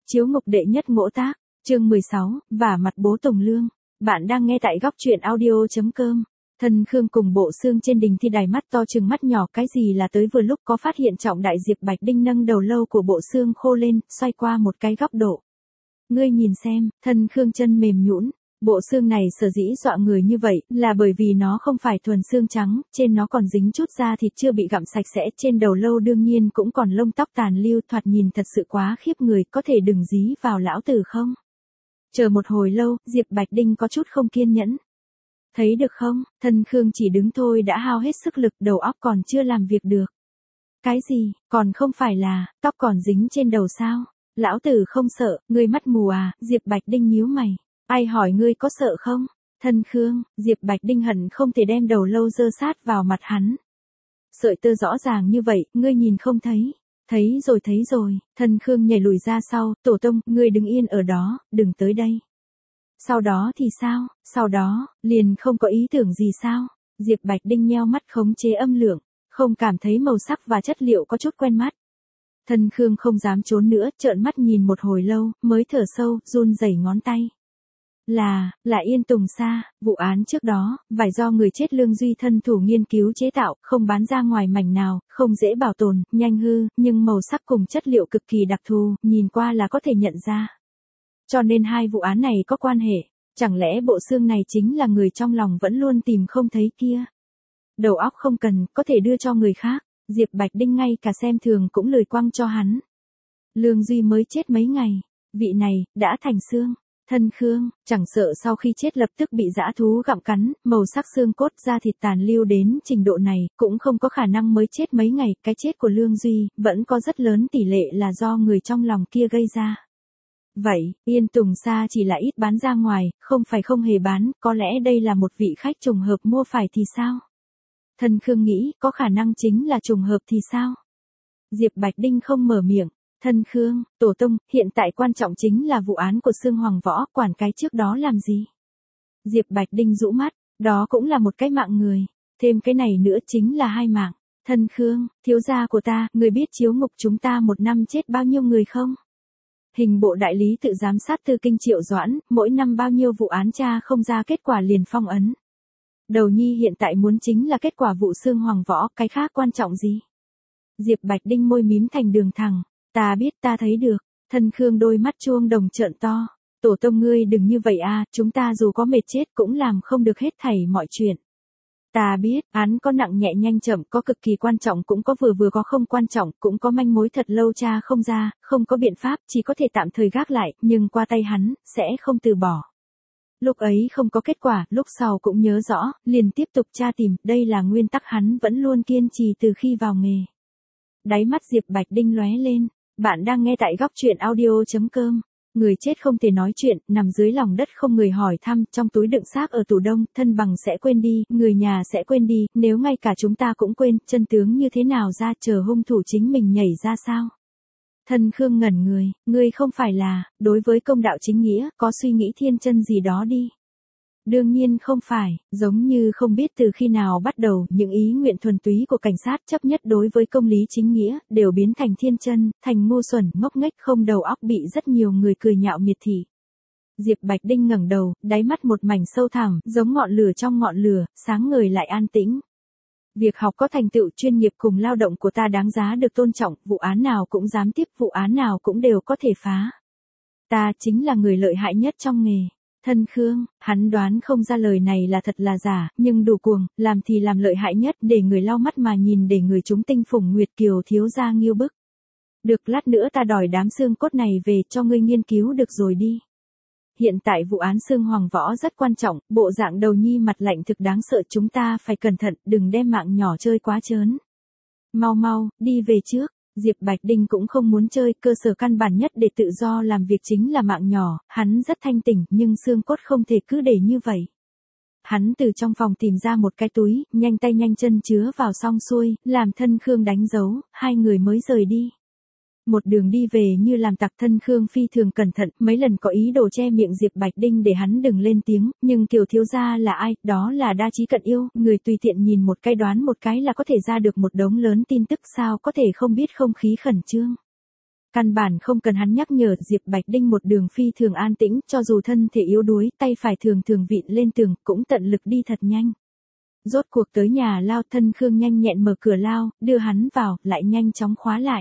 Chiếu ngục đệ nhất ngỗ tác, chương 16, vả mặt bố Tùng Lương. Bạn đang nghe tại góc truyện audio.com. Thân Khương cùng Bộ Xương trên đình thi đài mắt to chừng mắt nhỏ, cái gì là tới vừa lúc có phát hiện trọng đại. Diệp Bạch Đinh nâng đầu lâu của Bộ Xương khô lên, xoay qua một cái góc độ. Ngươi nhìn xem, Thân Khương chân mềm nhũn. Bộ xương này sở dĩ dọa người như vậy, là bởi vì nó không phải thuần xương trắng, trên nó còn dính chút da thịt chưa bị gặm sạch sẽ, trên đầu lâu đương nhiên cũng còn lông tóc tàn lưu, thoạt nhìn thật sự quá khiếp người, có thể đừng dí vào lão tử không? Chờ một hồi lâu, Diệp Bạch Đinh có chút không kiên nhẫn. Thấy được không, Thân Khương chỉ đứng thôi đã hao hết sức lực, đầu óc còn chưa làm việc được. Cái gì, còn không phải là, tóc còn dính trên đầu sao? Lão tử không sợ, ngươi mắt mù à? Diệp Bạch Đinh nhíu mày. Ai hỏi ngươi có sợ không? Thân Khương, Diệp Bạch Đinh hận không thể đem đầu lâu dơ sát vào mặt hắn. Sợi tơ rõ ràng như vậy, ngươi nhìn không thấy. Thấy rồi, Thân Khương nhảy lùi ra sau, tổ tông, ngươi đứng yên ở đó, đừng tới đây. Sau đó thì sao? Sau đó, liền không có ý tưởng gì sao? Diệp Bạch Đinh nheo mắt khống chế âm lượng, không cảm thấy màu sắc và chất liệu có chút quen mắt. Thân Khương không dám trốn nữa, trợn mắt nhìn một hồi lâu, mới thở sâu, run rẩy ngón tay. Là Yên Tùng Sa, vụ án trước đó, vải do người chết Lương Duy thân thủ nghiên cứu chế tạo, không bán ra ngoài mảnh nào, không dễ bảo tồn, nhanh hư, nhưng màu sắc cùng chất liệu cực kỳ đặc thù, nhìn qua là có thể nhận ra. Cho nên hai vụ án này có quan hệ, chẳng lẽ Bộ Xương này chính là người trong lòng vẫn luôn tìm không thấy kia? Đầu óc không cần, có thể đưa cho người khác, Diệp Bạch Đinh ngay cả xem thường cũng lười quăng cho hắn. Lương Duy mới chết mấy ngày, vị này, đã thành xương. Thân Khương, chẳng sợ sau khi chết lập tức bị dã thú gặm cắn, màu sắc xương cốt da thịt tàn lưu đến trình độ này, cũng không có khả năng mới chết mấy ngày, cái chết của Lương Duy, vẫn có rất lớn tỷ lệ là do người trong lòng kia gây ra. Vậy, Yên Tùng Sa chỉ là ít bán ra ngoài, không phải không hề bán, có lẽ đây là một vị khách trùng hợp mua phải thì sao? Thân Khương nghĩ, có khả năng chính là trùng hợp thì sao? Diệp Bạch Đinh không mở miệng. Thân Khương, tổ tông, hiện tại quan trọng chính là vụ án của Xương Hoàng Võ, quản cái trước đó làm gì? Diệp Bạch Đinh rũ mắt, đó cũng là một cái mạng người, thêm cái này nữa chính là hai mạng. Thân Khương, thiếu gia của ta, người biết chiếu ngục chúng ta một năm chết bao nhiêu người không? Hình bộ đại lý tự giám sát Tư Kinh Triệu Doãn, mỗi năm bao nhiêu vụ án tra không ra kết quả liền phong ấn. Đầu nhi hiện tại muốn chính là kết quả vụ Xương Hoàng Võ, cái khác quan trọng gì? Diệp Bạch Đinh môi mím thành đường thẳng. Ta biết, ta thấy được. Thân Khương đôi mắt chuông đồng trợn to. Tổ tông ngươi đừng như vậy à, chúng ta dù có mệt chết cũng làm không được hết thảy mọi chuyện. Ta biết, án có nặng nhẹ nhanh chậm, có cực kỳ quan trọng cũng có vừa có không quan trọng, cũng có manh mối thật lâu tra không ra, không có biện pháp, chỉ có thể tạm thời gác lại, nhưng qua tay hắn, sẽ không từ bỏ. Lúc ấy không có kết quả, lúc sau cũng nhớ rõ, liền tiếp tục tra tìm, đây là nguyên tắc hắn vẫn luôn kiên trì từ khi vào nghề. Đáy mắt Diệp Bạch Đinh lóe lên. Bạn đang nghe tại góc truyện audio.com. Người chết không thể nói chuyện, nằm dưới lòng đất không người hỏi thăm, trong túi đựng xác ở tủ đông, thân bằng sẽ quên đi, người nhà sẽ quên đi, nếu ngay cả chúng ta cũng quên, chân tướng như thế nào ra, chờ hung thủ chính mình nhảy ra sao? Thân Khương ngẩn người, ngươi không phải là, đối với công đạo chính nghĩa, có suy nghĩ thiên chân gì đó đi. Đương nhiên không phải, giống như không biết từ khi nào bắt đầu, những ý nguyện thuần túy của cảnh sát chấp nhất đối với công lý chính nghĩa, đều biến thành thiên chân, thành ngu xuẩn, ngốc nghếch không đầu óc, bị rất nhiều người cười nhạo miệt thị. Diệp Bạch Đinh ngẩng đầu, đáy mắt một mảnh sâu thẳm, giống ngọn lửa trong ngọn lửa, sáng ngời lại an tĩnh. Việc học có thành tựu, chuyên nghiệp cùng lao động của ta đáng giá được tôn trọng, vụ án nào cũng dám tiếp, vụ án nào cũng đều có thể phá. Ta chính là người lợi hại nhất trong nghề. Thân Khương, hắn đoán không ra lời này là thật là giả, nhưng đủ cuồng, làm thì làm lợi hại nhất, để người lau mắt mà nhìn, để người chúng tinh phủng Nguyệt Kiều thiếu gia nghiêu bức. Được, lát nữa ta đòi đám xương cốt này về cho ngươi nghiên cứu được rồi đi. Hiện tại vụ án Xương Hoàng Võ rất quan trọng, bộ dạng đầu nhi mặt lạnh thực đáng sợ, chúng ta phải cẩn thận, đừng đem mạng nhỏ chơi quá trớn. Mau, đi về trước. Diệp Bạch Đinh cũng không muốn chơi, cơ sở căn bản nhất để tự do làm việc chính là mạng nhỏ, hắn rất thanh tỉnh, nhưng xương cốt không thể cứ để như vậy. Hắn từ trong phòng tìm ra một cái túi, nhanh tay nhanh chân chứa vào xong xuôi, làm Thân Khương đánh dấu, hai người mới rời đi. Một đường đi về như làm tặc, Thân Khương phi thường cẩn thận, mấy lần có ý đồ che miệng Diệp Bạch Đinh để hắn đừng lên tiếng, nhưng Kiều thiếu gia là ai, đó là Đa Trí Cận Yêu, người tùy tiện nhìn một cái đoán một cái là có thể ra được một đống lớn tin tức, sao có thể không biết không khí khẩn trương. Căn bản không cần hắn nhắc nhở, Diệp Bạch Đinh một đường phi thường an tĩnh, cho dù thân thể yếu đuối, tay phải thường thường vịn lên tường, cũng tận lực đi thật nhanh. Rốt cuộc tới nhà lao, Thân Khương nhanh nhẹn mở cửa lao, đưa hắn vào, lại nhanh chóng khóa lại.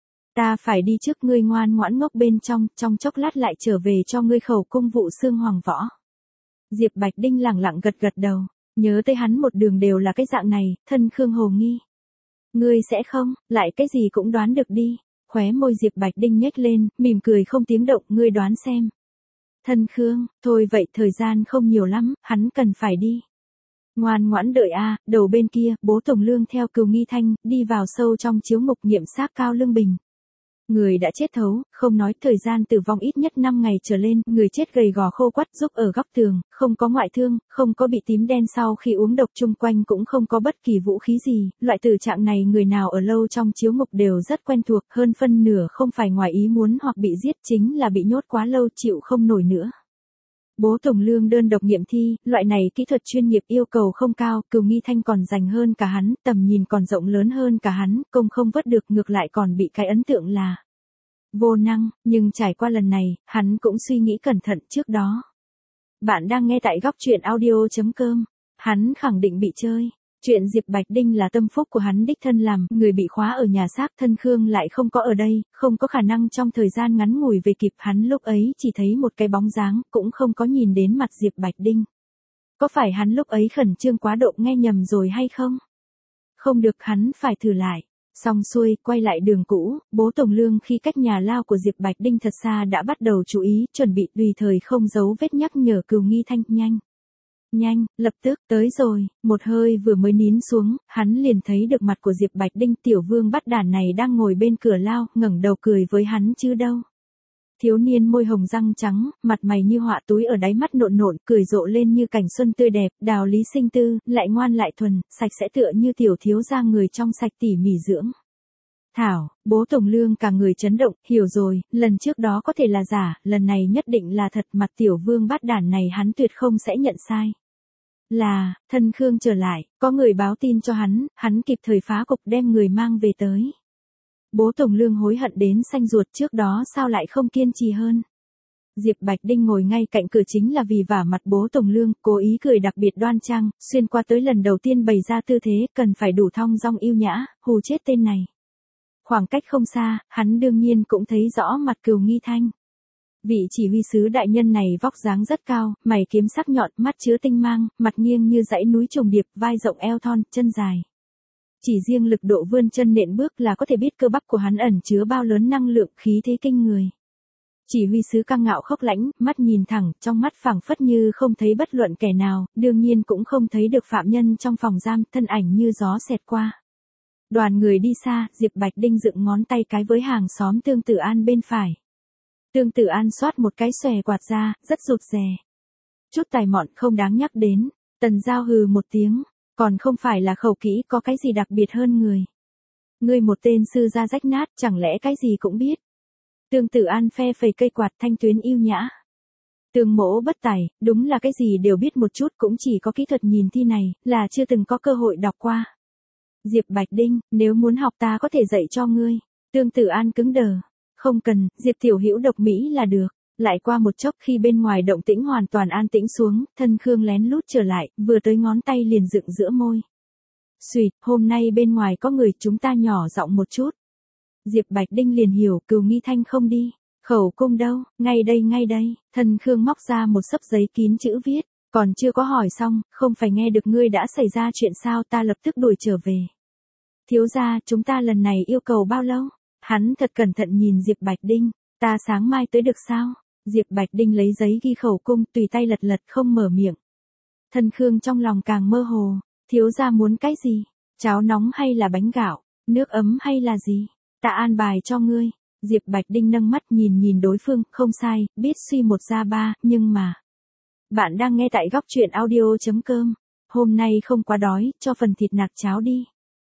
Ta phải đi trước, ngươi ngoan ngoãn ngốc bên trong chốc lát lại trở về cho ngươi khẩu cung vụ xương hoàng võ. Diệp Bạch Đinh lẳng lặng gật gật đầu, nhớ tới hắn một đường đều là cái dạng này, Thân Khương hồ nghi. Ngươi sẽ không, lại cái gì cũng đoán được đi. Khóe môi Diệp Bạch Đinh nhếch lên, mỉm cười không tiếng động, ngươi đoán xem. Thân Khương, thôi vậy thời gian không nhiều lắm, hắn cần phải đi. Ngoan ngoãn đợi a. Đầu bên kia, bố Tổng Lương theo Cừu Nghi Thanh, đi vào sâu trong chiếu ngục nghiệm xác Cao Lương Bình. Người đã chết thấu, không nói thời gian tử vong ít nhất 5 ngày trở lên, người chết gầy gò khô quắt giúp ở góc tường, không có ngoại thương, không có bị tím đen sau khi uống độc, chung quanh cũng không có bất kỳ vũ khí gì, loại tử trạng này người nào ở lâu trong chiếu ngục đều rất quen thuộc, hơn phân nửa không phải ngoài ý muốn hoặc bị giết, chính là bị nhốt quá lâu chịu không nổi nữa. Bố Tổng Lương đơn độc nghiệm thi, loại này kỹ thuật chuyên nghiệp yêu cầu không cao, Cừu Nghi Thanh còn rành hơn cả hắn, tầm nhìn còn rộng lớn hơn cả hắn, công không vớt được, ngược lại còn bị cái ấn tượng là vô năng, nhưng trải qua lần này, hắn cũng suy nghĩ cẩn thận trước đó. Bạn đang nghe tại góc truyện audio.com, hắn khẳng định bị chơi. Chuyện Diệp Bạch Đinh là tâm phúc của hắn đích thân làm, người bị khóa ở nhà xác, Thân Khương lại không có ở đây, không có khả năng trong thời gian ngắn ngủi về kịp, hắn lúc ấy chỉ thấy một cái bóng dáng, cũng không có nhìn đến mặt Diệp Bạch Đinh. Có phải hắn lúc ấy khẩn trương quá độ nghe nhầm rồi hay không? Không được, hắn phải thử lại. Xong xuôi, quay lại đường cũ, bố Tổng Lương khi cách nhà lao của Diệp Bạch Đinh thật xa đã bắt đầu chú ý, chuẩn bị tùy thời không giấu vết nhắc nhở Cừu Nghi Thanh, nhanh. Nhanh, lập tức, tới rồi, một hơi vừa mới nín xuống, hắn liền thấy được mặt của Diệp Bạch Đinh, tiểu vương bắt đản này đang ngồi bên cửa lao, ngẩng đầu cười với hắn chứ đâu. Thiếu niên môi hồng răng trắng, mặt mày như họa túi ở đáy mắt nộn nộn, cười rộ lên như cảnh xuân tươi đẹp, đào lý sinh tư, lại ngoan lại thuần, sạch sẽ tựa như tiểu thiếu gia người trong sạch tỉ mỉ dưỡng. Thảo, bố Tổng Lương cả người chấn động, hiểu rồi, lần trước đó có thể là giả, lần này nhất định là thật, mặt tiểu vương bát đản này hắn tuyệt không sẽ nhận sai. Là, Thân Khương trở lại, có người báo tin cho hắn kịp thời phá cục đem người mang về tới. Bố Tổng Lương hối hận đến xanh ruột, trước đó sao lại không kiên trì hơn. Diệp Bạch Đinh ngồi ngay cạnh cửa chính là vì vả mặt bố Tổng Lương, cố ý cười đặc biệt đoan trang, xuyên qua tới lần đầu tiên bày ra tư thế, cần phải đủ thong dong yêu nhã, hù chết tên này. Khoảng cách không xa, hắn đương nhiên cũng thấy rõ mặt Cừu Nghi Thanh. Vị chỉ huy sứ đại nhân này vóc dáng rất cao, mày kiếm sắc nhọn, mắt chứa tinh mang, mặt nghiêng như dãy núi trùng điệp, vai rộng eo thon, chân dài. Chỉ riêng lực độ vươn chân nện bước là có thể biết cơ bắp của hắn ẩn chứa bao lớn năng lượng, khí thế kinh người. Chỉ huy sứ căng ngạo khốc lãnh, mắt nhìn thẳng, trong mắt phảng phất như không thấy bất luận kẻ nào, đương nhiên cũng không thấy được phạm nhân trong phòng giam, thân ảnh như gió xẹt qua. Đoàn người đi xa, Diệp Bạch Đinh dựng ngón tay cái với hàng xóm Tương Tử An bên phải. Tương Tử An xoát một cái xòe quạt ra, rất rụt rè. Chút tài mọn không đáng nhắc đến, Tần Giao hừ một tiếng, còn không phải là khẩu kỹ có cái gì đặc biệt hơn người. Ngươi một tên sư gia rách nát, chẳng lẽ cái gì cũng biết. Tương Tử An phe phẩy cây quạt thanh tuyến yêu nhã. Tương mỗ bất tài, đúng là cái gì đều biết một chút, cũng chỉ có kỹ thuật nhìn thi này, là chưa từng có cơ hội đọc qua. Diệp Bạch Đinh, nếu muốn học ta có thể dạy cho ngươi. Tương Tử An cứng đờ. Không cần, Diệp Tiểu Hữu độc mỹ là được. Lại qua một chốc khi bên ngoài động tĩnh hoàn toàn an tĩnh xuống, Thân Khương lén lút trở lại, vừa tới ngón tay liền dựng giữa môi. Xuyệt, hôm nay bên ngoài có người, chúng ta nhỏ giọng một chút. Diệp Bạch Đinh liền hiểu, Cừu Nghi Thanh không đi. Khẩu cung đâu, ngay đây. Thân Khương móc ra một xấp giấy kín chữ viết. Còn chưa có hỏi xong, không phải nghe được ngươi đã xảy ra chuyện sao, ta lập tức đuổi trở về. Thiếu gia, chúng ta lần này yêu cầu bao lâu? Hắn thật cẩn thận nhìn Diệp Bạch Đinh, ta sáng mai tới được sao? Diệp Bạch Đinh lấy giấy ghi khẩu cung, tùy tay lật không mở miệng. Thân Khương trong lòng càng mơ hồ, thiếu gia muốn cái gì? Cháo nóng hay là bánh gạo? Nước ấm hay là gì? Ta an bài cho ngươi. Diệp Bạch Đinh nâng mắt nhìn đối phương, không sai, biết suy một ra ba, nhưng mà. Bạn đang nghe tại góc truyện audio.com. Hôm nay không quá đói, cho phần thịt nạc cháo đi.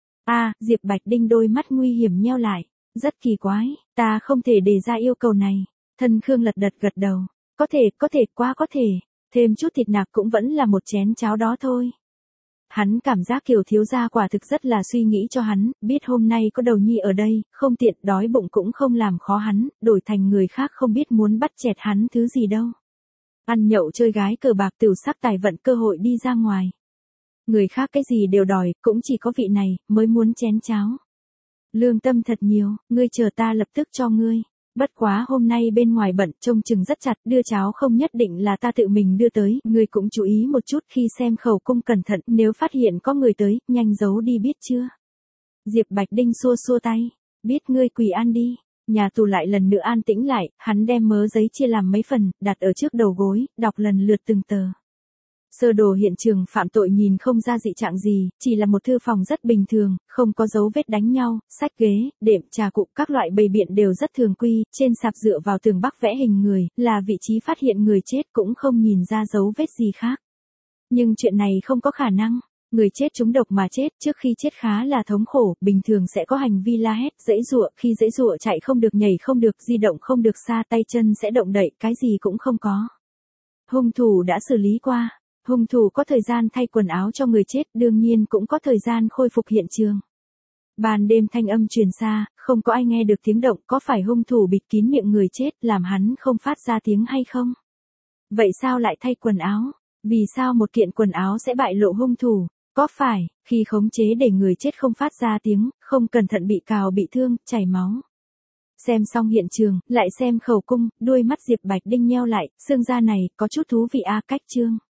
Diệp Bạch Đinh đôi mắt nguy hiểm nheo lại. Rất kỳ quái, ta không thể đề ra yêu cầu này. Thân Khương lật đật gật đầu. Có thể, quá có thể. Thêm chút thịt nạc cũng vẫn là một chén cháo đó thôi. Hắn cảm giác Kiều thiếu gia quả thực rất là suy nghĩ cho hắn, biết hôm nay có Đầu Nhi ở đây, không tiện đói bụng cũng không làm khó hắn, đổi thành người khác không biết muốn bắt chẹt hắn thứ gì đâu. Ăn nhậu chơi gái cờ bạc tửu sắc tài vận cơ hội đi ra ngoài. Người khác cái gì đều đòi, cũng chỉ có vị này, mới muốn chén cháo. Lương tâm thật nhiều, ngươi chờ ta lập tức cho ngươi. Bất quá hôm nay bên ngoài bận, trông chừng rất chặt, đưa cháo không nhất định là ta tự mình đưa tới, ngươi cũng chú ý một chút khi xem khẩu cung cẩn thận, nếu phát hiện có người tới, nhanh giấu đi biết chưa. Diệp Bạch Đinh xua xua tay, biết ngươi quỳ ăn đi. Nhà tù lại lần nữa an tĩnh lại, hắn đem mớ giấy chia làm mấy phần, đặt ở trước đầu gối, đọc lần lượt từng tờ. Sơ đồ hiện trường phạm tội nhìn không ra dị trạng gì, chỉ là một thư phòng rất bình thường, không có dấu vết đánh nhau, sách ghế, đệm, trà cụ, các loại bày biện đều rất thường quy, trên sạp dựa vào tường bắc vẽ hình người, là vị trí phát hiện người chết cũng không nhìn ra dấu vết gì khác. Nhưng chuyện này không có khả năng. Người chết trúng độc mà chết, trước khi chết khá là thống khổ, bình thường sẽ có hành vi la hét, giãy giụa, khi giãy giụa chạy không được, nhảy không được, di động không được xa, tay chân sẽ động đậy, cái gì cũng không có. Hung thủ đã xử lý qua. Hung thủ có thời gian thay quần áo cho người chết, đương nhiên cũng có thời gian khôi phục hiện trường. Ban đêm thanh âm truyền xa, không có ai nghe được tiếng động, có phải hung thủ bịt kín miệng người chết, làm hắn không phát ra tiếng hay không? Vậy sao lại thay quần áo? Vì sao một kiện quần áo sẽ bại lộ hung thủ? Có phải, khi khống chế để người chết không phát ra tiếng, không cẩn thận bị cào bị thương, chảy máu? Xem xong hiện trường, lại xem khẩu cung, đuôi mắt Diệp Bạch Đinh nheo lại, xương da này, có chút thú vị a. Cách chương.